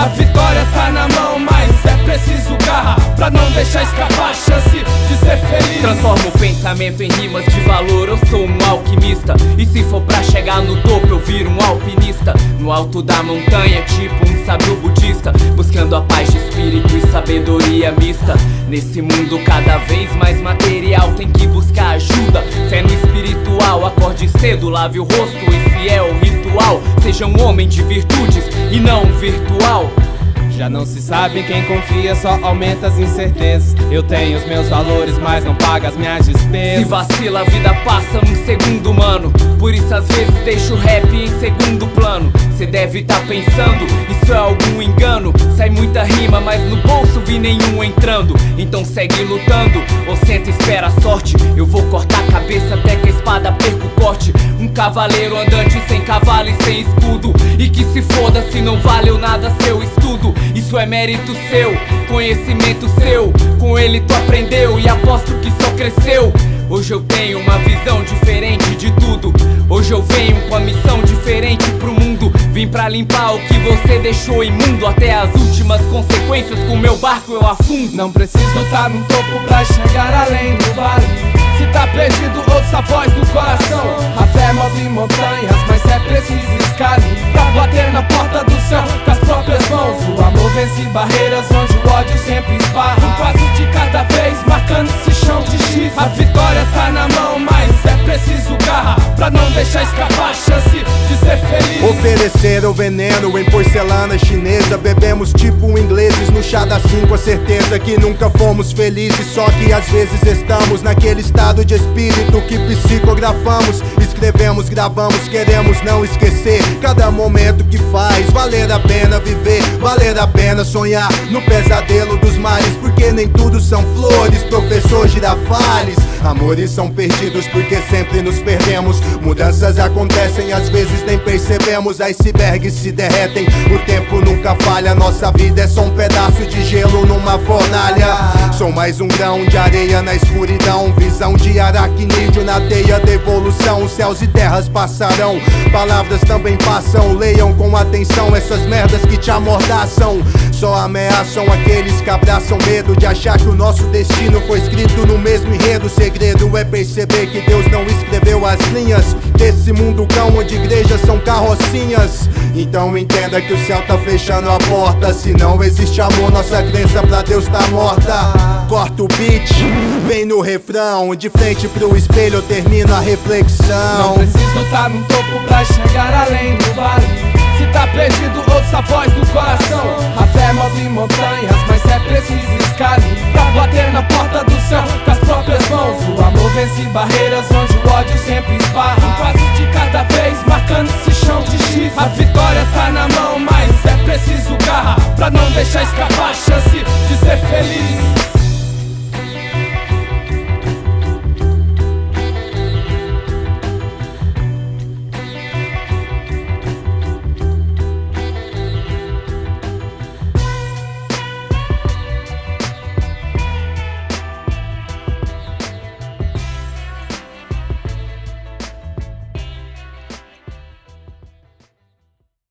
vitória tá na mão, mas é preciso garra pra não deixar escapar a chance de ser feliz. Transformo o pensamento em rimas de valor, eu sou um alquimista. E se for pra chegar no topo, eu viro um alpinista. No alto da montanha, tipo um sábio budista, buscando a paz de espírito e sabedoria mista. Nesse mundo cada vez mais material, tem que buscar ajuda. Fé no espiritual, acorde cedo, lave o rosto, esse é o ritual. Seja um homem de virtudes e não um virtual. Já não se sabe quem confia, só aumenta as incertezas. Eu tenho os meus valores, mas não pago as minhas despesas. Se vacila, a vida passa num segundo, mano. Por isso às vezes deixo o rap em segundo plano. Cê deve tá pensando, isso é algum engano. Sai muita rima, mas no bolso vi nenhum entrando. Então segue lutando, ou senta e espera a sorte. Eu vou cortar a cabeça até que a espada perca o corte. Um cavaleiro andante sem cavalo e sem escudo. E que se foda se não valeu nada seu estudo. Isso é mérito seu, conhecimento seu. Com ele tu aprendeu e aposto que só cresceu. Hoje eu tenho uma visão diferente de tudo. Hoje eu venho com a missão diferente pro mundo. Vim pra limpar o que você deixou imundo. Até as últimas consequências, com meu barco eu afundo. Não preciso tá no topo pra chegar além do vale. Se tá perdido, ouça a voz do coração. A fé move montanhas, mas é preciso escale pra bater na porta do céu com as próprias mãos. O amor vence barreiras onde o ódio sempre esbarra. Um passo de cada vez, marcando esse chão de giz. A vitória tá na mão, mas é preciso garra pra não deixar escapar a chance de ser feliz. Ofereceram veneno em porcelana chinesa. Bebemos tipo ingleses no chá das 5. A certeza que nunca fomos felizes, só que às vezes estamos naquele estado de espírito que psicografamos. Escrevemos, gravamos, queremos não esquecer cada momento que faz valer a pena viver, valer a pena sonhar no pesadelo dos mares. Porque nem tudo são flores, professor Girafales. Amores são perdidos porque sempre nos perdemos. Mudanças acontecem, às vezes nem percebemos. Icebergs se derretem, o tempo nunca falha. Nossa vida é só um pedaço de gelo numa fornalha. Sou mais um grão de areia na escuridão. Visão de aracnídeo na teia da evolução. Céus e terras passarão, palavras também passam. Leiam com atenção essas merdas que te amordaçam. Só ameaçam aqueles que abraçam medo de achar que o nosso destino foi escrito no mesmo enredo. O segredo é perceber que Deus não escreveu as linhas desse mundo cão onde igrejas são carrocinhas. Então entenda que o céu tá fechando a porta. Se não existe amor, nossa crença pra Deus tá morta. Corta o beat, vem no refrão. De frente pro espelho eu termino a reflexão. Não preciso tá no topo pra chegar além do vale. Se tá perdido, ouça a voz do coração. A fé move montanhas, mas é preciso escale pra bater na porta do céu com as próprias mãos. O amor vence barreiras onde o ódio sempre esbarra. Um passo de cada vez, marcando esse chão de giz. A vitória tá na mão, mas é preciso garra pra não deixar escapar a chance de ser feliz.